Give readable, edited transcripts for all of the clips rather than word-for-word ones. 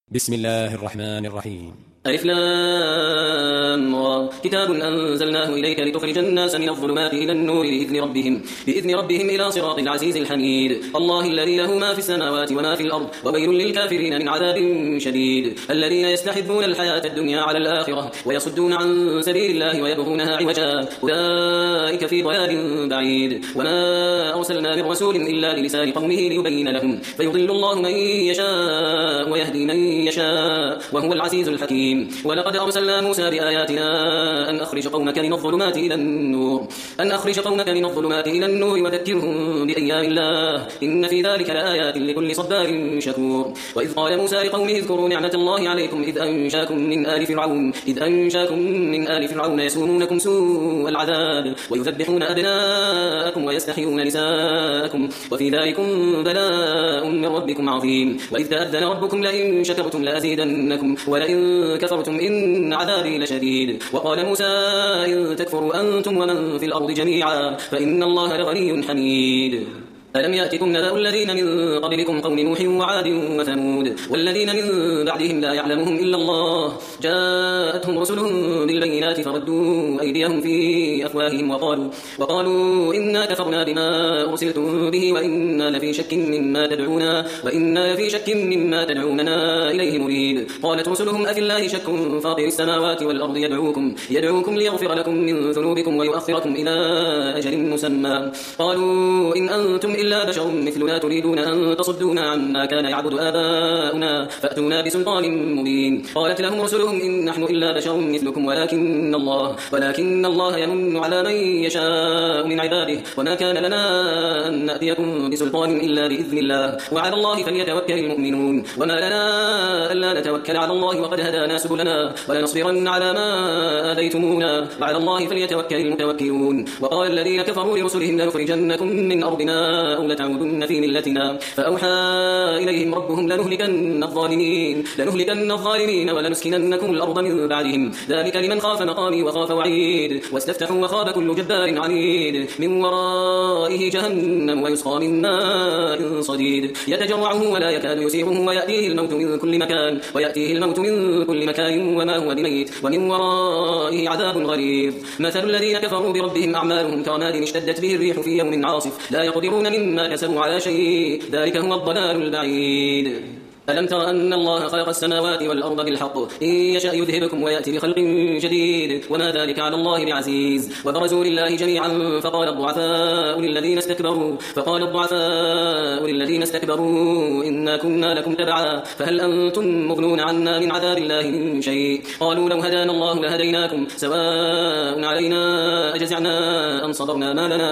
بسم الله الرحمن الرحيم. ألف لام را كتاب أنزلناه إليك لتخرج الناس من الظلمات إلى النور بإذن ربهم إلى صراط العزيز الحميد. الله الذي له ما في السماوات وما في الأرض وويل للكافرين من عذاب شديد. الذين يستحبون الحياة الدنيا على الآخرة ويصدون عن سبيل الله ويبغونها عوجا أولئك في ضلال بعيد. وما أرسلنا من رسول إلا للسان قومه ليبين لهم فيضل الله من يشاء ويهدي من يشاء وهو العزيز الحكيم. ولقد أرسلنا موسى بآياتنا أن أخرج قومك من الظلمات إلى النور وذكرهم بأيام الله إن في ذلك لآيات لكل صبار شكور. وإذ قال موسى لقومه اذكروا نعمة الله عليكم إذ أنشاكم من آل فرعون يسومونكم سوء العذاب ويذبحون أبناءكم ويستحيون نساءكم وفي ذلكم بلاء من ربكم عظيم. وإذ تأذن ربكم لئن شكرتم لأزيدنكم ولئن كفرتم إن عذابي لشديد. وقال موسى إن تكفروا أنتم ومن في الأرض جميعا فإن الله لغني حميد. ألم يأتكم نبأ الذين من قبلكم قوم نوح وعاد وثمود والذين من بعدهم لا يعلمهم إلا الله جاءتهم رسلهم بالبينات فردوا أيديهم في أفواههم وقالوا إنا كفرنا بما أرسلتم به وإنا لفي شك مما تدعوننا إليه مريب. قالت رسلهم أفي الله شك فاطر السماوات والأرض يدعوكم ليغفر لكم من ذنوبكم ويؤخركم إلى أجل مسمى. قالوا إن أنتم إلا بشر مثلنا تريدون أن تصدونا عما كان يعبد آباؤنا فأتونا بسلطان مبين. قالت لهم رسلهم إن نحن إلا بشر مثلكم ولكن الله يمن على من يشاء من عباده وما كان لنا أن نأتيكم بسلطان إلا بإذن الله وعلى الله فليتوكل المؤمنون. وما لنا ألا نتوكل على الله وقد هدانا سبلنا ولنصبرن على ما آذيتمونا وعلى الله فليتوكل المتوكلون. وقال الذين كفروا لرسلهم لنخرجنكم من أرضنا أو لتعودن في ملتنا فأوحى إليهم ربهم لنهلكن الظالمين ولنسكننكم الأرض من بعدهم ذلك لمن خاف مقامي وخاف وعيد. واستفتحوا وخاب كل جبار عنيد من ورائه جهنم ويسقى من ماء صديد يتجرعه ولا يكاد يسيغه ويأتيه الموت من كل مكان وما هو بميت ومن ورائه عذاب غليظ. مثل الذين كفروا بربهم أعمالهم كرماد اشتدت به الريح في يوم عاصف لا يقدرون مما كسبوا على شيء ذلك هو الضلال البعيد. ألم تر أن الله خلق السماوات والأرض بالحق إن يشأ يذهبكم ويأتي بخلق جديد وما ذلك على الله بعزيز. وبرزوا لله جميعا فقال الضعفاء للذين استكبروا إنا كنا لكم تبعا فهل أنتم مغنون عنا من عذاب الله من شيء. قالوا لو هدانا الله لهديناكم سواء علينا أجزعنا أم صبرنا ما لنا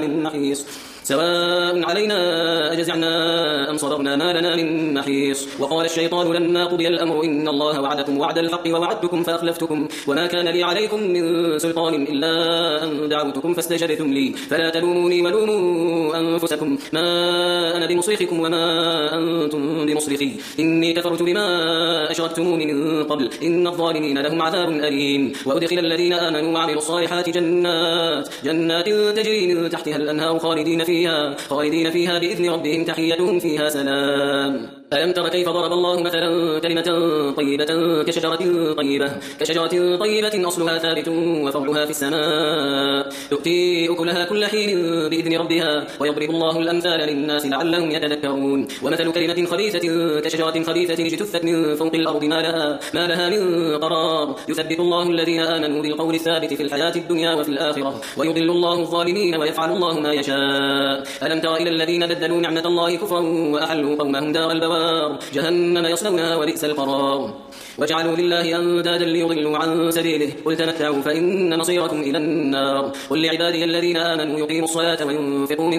من محيص. وقال الشيطان لما قضي الأمر إن الله وعدكم وعد الحق ووعدتكم فأخلفتكم وما كان لي عليكم من سلطان إلا أن دعوتكم فاستجبتم لي فلا تلوموني ولوموا أنفسكم ما أنا بمصرخكم وما أنتم بمصرخي إني كفرت بما أشركتموني من قبل إن الظالمين لهم عذاب أليم. وأدخل الذين آمنوا وعملوا الصالحات جنات تجري من تحتها الأنهار خالدين فيها بإذن ربهم تحيتهم فيها سلام. ألم تر كيف ضرب الله مثلا كلمة طيبة كشجرة طيبة أصلها ثابت وفرعها في السماء تؤتي أكلها كل حين بإذن ربها ويضرب الله الأمثال للناس لعلهم يتذكرون. ومثل كلمة خبيثة كشجرة خبيثة اجتثت من فوق الأرض ما لها من قرار يثبت الله الذين آمنوا بالقول الثابت في الحياة الدنيا وفي الآخرة ويضل الله الظالمين ويفعل الله ما يشاء. ألم تر إلى الذين بدلوا نعمة الله كفرا وأحلوا قومهم دار البوار جهنم يصلونها وبئس القرار. وجعلوا لله أندادا ليضلوا عن سبيله قل تمتعوا فإن مصيركم إلى النار. قل لعبادي الذين آمنوا يقيموا الصلاة وينفقوا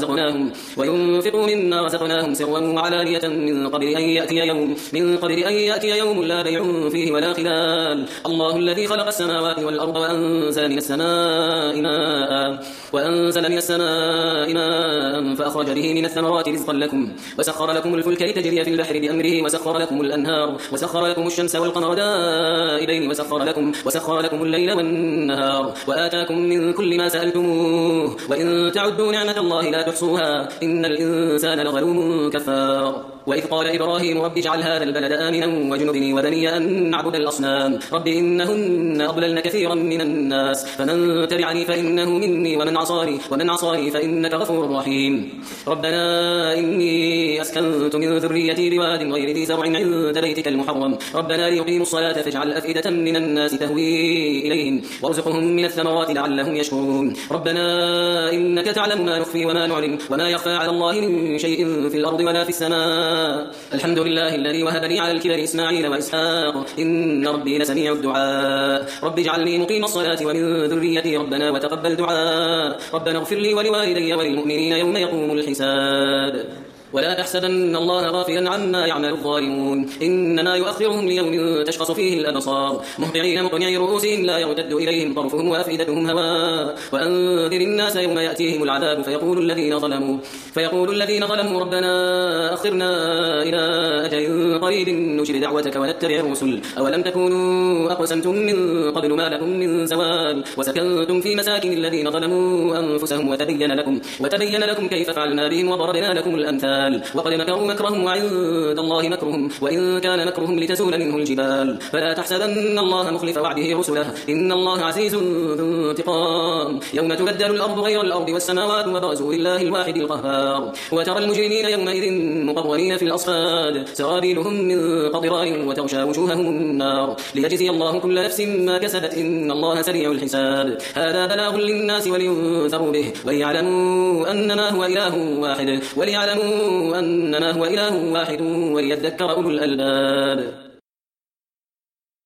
مما رزقناهم سرا وعلانية من قبل أن يأتي يوم لا بيع فيه ولا خلال. الله الذي خلق السماوات والأرض وأنزل من السماء ماء فأخرج به من الثمرات رزقا لكم وسخر لكم الفلك لتجري في البحر بأمره وسخر لكم الأنهار وسخر لكم الشمس والقمر دائبين وسخر لكم الليل والنهار وآتاكم من كل ما سألتموه وإن تعدوا نعمة الله لا تحصوها إن الإنسان لظلوم كفار. وإذ قال إبراهيم رب اجعل هذا البلد آمنا واجنبني وبني أن نعبد الأصنام رب إنهن أضللن كثيرا من الناس فمن تبعني فإنه مني ومن عصاني فإنك غفور رحيم ربنا إني أسكنت من ذريتي بواد غير ذي زرع عند بيتك المحرم ربنا ليقيموا الصلاة فاجعل أفئدة من الناس تهوي إليهم وارزقهم من الثمرات لعلهم يشكرون ربنا إنك تعلم ما نخفي وما نعلن وما يخفى على الله من شيء في الأرض ولا في السماء الحمد لله الذي وهب لي على الكبر إسماعيل وإسحاق إن ربي لسميع الدعاء رب اجعلني مقيم الصلاة ومن ذريتي ربنا وتقبل دعاء ربنا اغفر لي ولوالدي وللمؤمنين يوم يقوم الحساب ولا تحسبن الله غافلا عما يعمل الظالمون إنما يؤخرهم ليوم تشخص فيه الأبصار مهطعين مقنعي رؤوسهم لا يرتد إليهم طرفهم وأفئدتهم هواء وأنذر الناس يوم يأتيهم العذاب فيقول الذين ظلموا ربنا أخرنا إلى أجل قريب نجب دعوتك ونتبع الرسل أولم تكونوا أقسمتم من قبل ما لكم من زوال وسكنتم في مساكن الذين ظلموا أنفسهم وتبين لكم كيف فعلنا بهم وضربنا لكم الأمثال وقد مكروا مكرهم وعند الله مكرهم وإن كان مكرهم لتزول منه الجبال فلا تحسبن الله مخلف وعده رسله إن الله عزيز ذو انتقام يوم تبدل الأرض غير الأرض والسماوات وبرزوا لله الواحد القهار وترى المجرمين يومئذ مقرنين في الأصفاد سرابيلهم من قطران وتغشى وجوههم النار ليجزي الله كل نفس ما كسبت إن الله سريع الحساب هذا بلاغ للناس ولينذروا به وليعلموا أنما هو إله واحد وليذكر أولو الألباب